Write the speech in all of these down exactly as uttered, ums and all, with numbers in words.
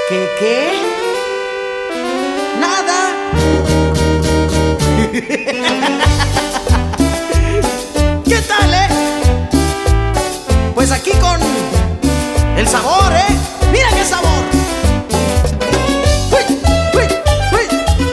¿Qué qué? Nada. ¿Qué tal, eh? Pues aquí con el sabor, eh. Mira qué sabor. Uy, uy, uy.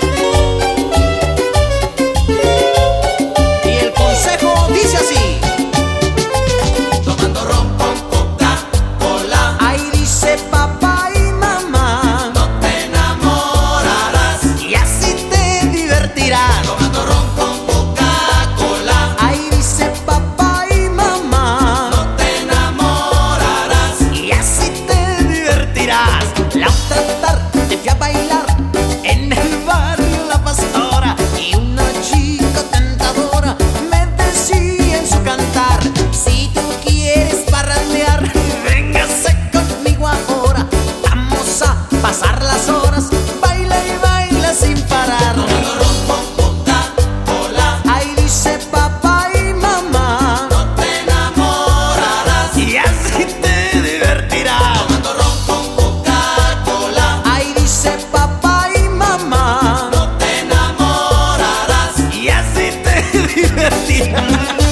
Y el consejo dice así: tomando ron con Coca-Cola, ahí dice papá y mamá, no te enamorarás. y así te divertirás. Tomando ron con Coca-Cola, Ahí dice papá y mamá, no te enamorarás. y así te divertirás. La otra tarde te fui a bailar en el barrio La Pastora, y una chica tentadora me decía en su cantar: si tú quieres parrandear, véngase conmigo ahora. Vamos a pasar las horas, baila y baila sin parar. Tomando ron con Coca-Cola, Ahí dice papá y mamá, no te enamorarás. y así te divertirás. Tomando ron con Coca-Cola, Ahí dice papá y mamá, no te enamorarás. y así te divertirás.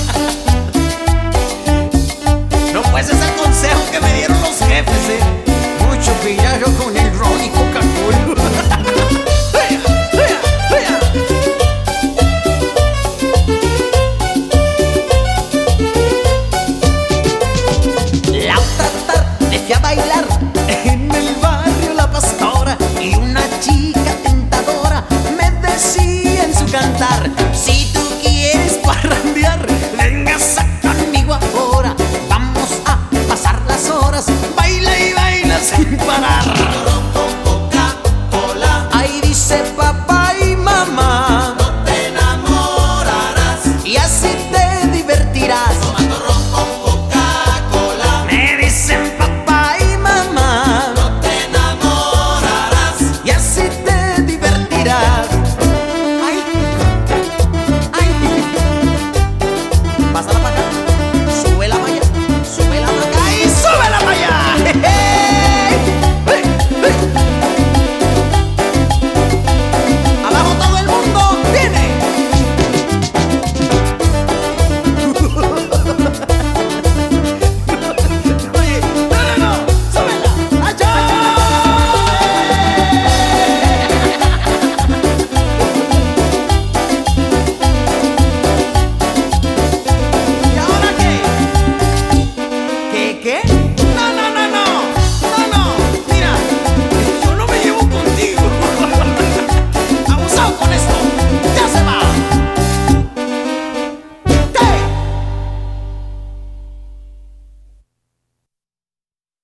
No, pues es el consejo que me dieron los jefes, eh. Mucho pillajo con el ron y Coca-Cola. ¡Vea, vea, vea! La otra tarde fui a bailar en el barrio La Pastora, y una chica tentadora me decía en su cantar: si tú quieres parrandear, véngase conmigo ahora. Vamos a pasar las horas, baila y baila sin parar.